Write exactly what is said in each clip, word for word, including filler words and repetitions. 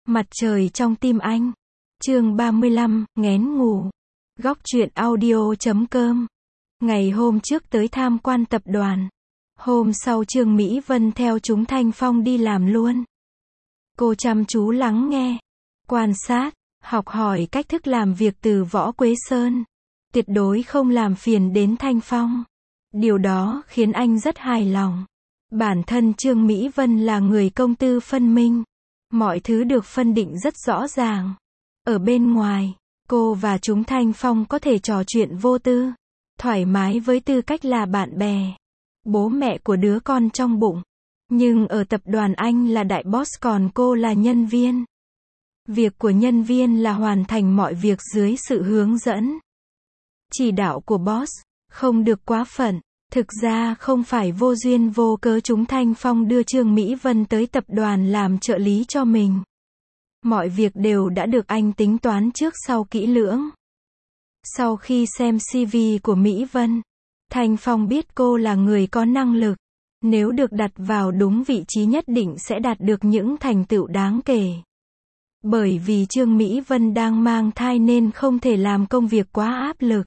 Mặt trời trong tim anh. Chương ba mươi lăm, nghén ngủ. Góc truyện audio chấm com. Ngày hôm trước tới tham quan tập đoàn. Hôm sau Trương Mỹ Vân theo chúng Thanh Phong đi làm luôn. Cô chăm chú lắng nghe, quan sát, học hỏi cách thức làm việc từ Võ Quế Sơn. Tuyệt đối không làm phiền đến Thanh Phong. Điều đó khiến anh rất hài lòng. Bản thân Trương Mỹ Vân là người công tư phân minh. Mọi thứ được phân định rất rõ ràng. Ở bên ngoài, cô và chúng Thanh Phong có thể trò chuyện vô tư, thoải mái với tư cách là bạn bè, bố mẹ của đứa con trong bụng. Nhưng ở tập đoàn anh là đại boss còn cô là nhân viên. Việc của nhân viên là hoàn thành mọi việc dưới sự hướng dẫn, chỉ đạo của boss, không được quá phận. Thực ra không phải vô duyên vô cớ chúng Thanh Phong đưa Trương Mỹ Vân tới tập đoàn làm trợ lý cho mình. Mọi việc đều đã được anh tính toán trước sau kỹ lưỡng. Sau khi xem xê vê của Mỹ Vân, Thanh Phong biết cô là người có năng lực. Nếu được đặt vào đúng vị trí nhất định sẽ đạt được những thành tựu đáng kể. Bởi vì Trương Mỹ Vân đang mang thai nên không thể làm công việc quá áp lực.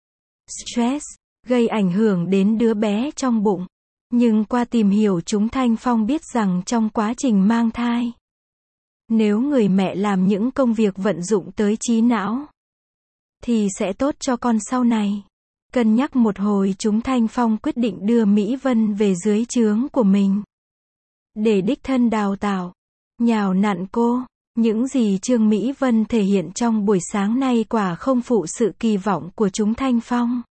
Stress gây ảnh hưởng đến đứa bé trong bụng. Nhưng qua tìm hiểu chúng Thanh Phong biết rằng trong quá trình mang thai, nếu người mẹ làm những công việc vận dụng tới trí não, thì sẽ tốt cho con sau này. Cân nhắc một hồi chúng Thanh Phong quyết định đưa Mỹ Vân về dưới trướng của mình. Để đích thân đào tạo, nhào nặn cô. Những gì Trương Mỹ Vân thể hiện trong buổi sáng nay quả không phụ sự kỳ vọng của chúng Thanh Phong.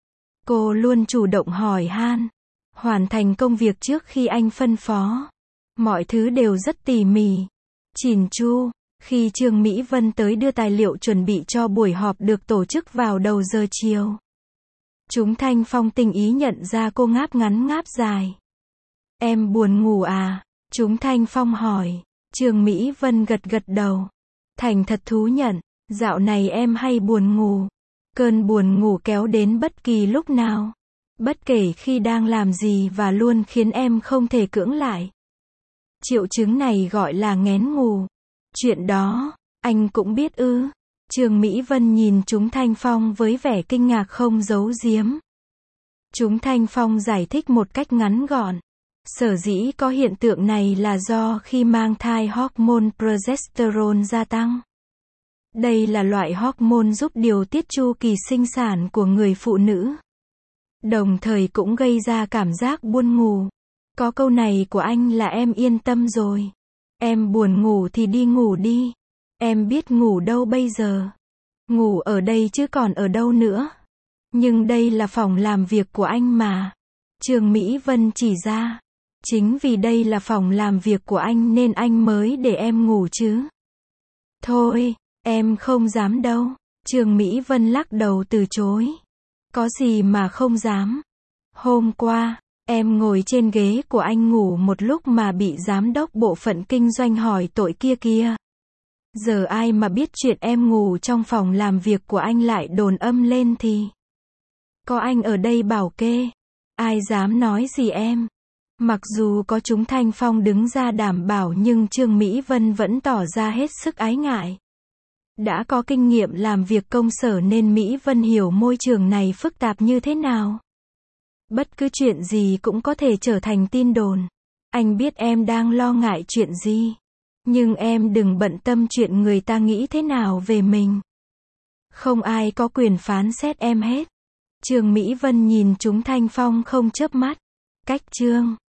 Cô luôn chủ động hỏi han, hoàn thành công việc trước khi anh phân phó. Mọi thứ đều rất tỉ mỉ, chỉn chu. Khi Trương Mỹ Vân tới đưa tài liệu chuẩn bị cho buổi họp được tổ chức vào đầu giờ chiều, chúng Thanh Phong tình ý nhận ra cô ngáp ngắn ngáp dài. Em buồn ngủ à? Chúng Thanh Phong hỏi. Trương Mỹ Vân gật gật đầu, thành thật thú nhận, dạo này em hay buồn ngủ. Cơn buồn ngủ kéo đến bất kỳ lúc nào, bất kể khi đang làm gì và luôn khiến em không thể cưỡng lại. Triệu chứng này gọi là nghén ngủ. Chuyện đó, anh cũng biết ư? Trương Mỹ Vân nhìn chúng Thanh Phong với vẻ kinh ngạc không giấu giếm. Chúng Thanh Phong giải thích một cách ngắn gọn. Sở dĩ có hiện tượng này là do khi mang thai hormone progesterone gia tăng. Đây là loại hormone giúp điều tiết chu kỳ sinh sản của người phụ nữ. Đồng thời cũng gây ra cảm giác buồn ngủ. Có câu này của anh là em yên tâm rồi. Em buồn ngủ thì đi ngủ đi. Em biết ngủ đâu bây giờ. Ngủ ở đây chứ còn ở đâu nữa. Nhưng đây là phòng làm việc của anh mà. Trương Mỹ Vân chỉ ra. Chính vì đây là phòng làm việc của anh nên anh mới để em ngủ chứ. Thôi, em không dám đâu. Trương Mỹ Vân lắc đầu từ chối. Có gì mà không dám. Hôm qua, em ngồi trên ghế của anh ngủ một lúc mà bị giám đốc bộ phận kinh doanh hỏi tội kia kia. Giờ ai mà biết chuyện em ngủ trong phòng làm việc của anh lại đồn âm lên thì. Có anh ở đây bảo kê. Ai dám nói gì em. Mặc dù có chúng Thanh Phong đứng ra đảm bảo nhưng Trương Mỹ Vân vẫn tỏ ra hết sức ái ngại. Đã có kinh nghiệm làm việc công sở nên Mỹ Vân hiểu môi trường này phức tạp như thế nào. Bất cứ chuyện gì cũng có thể trở thành tin đồn. Anh biết em đang lo ngại chuyện gì. Nhưng em đừng bận tâm chuyện người ta nghĩ thế nào về mình. Không ai có quyền phán xét em hết. Trương Mỹ Vân nhìn chúng Thanh Phong không chớp mắt. Cách Trương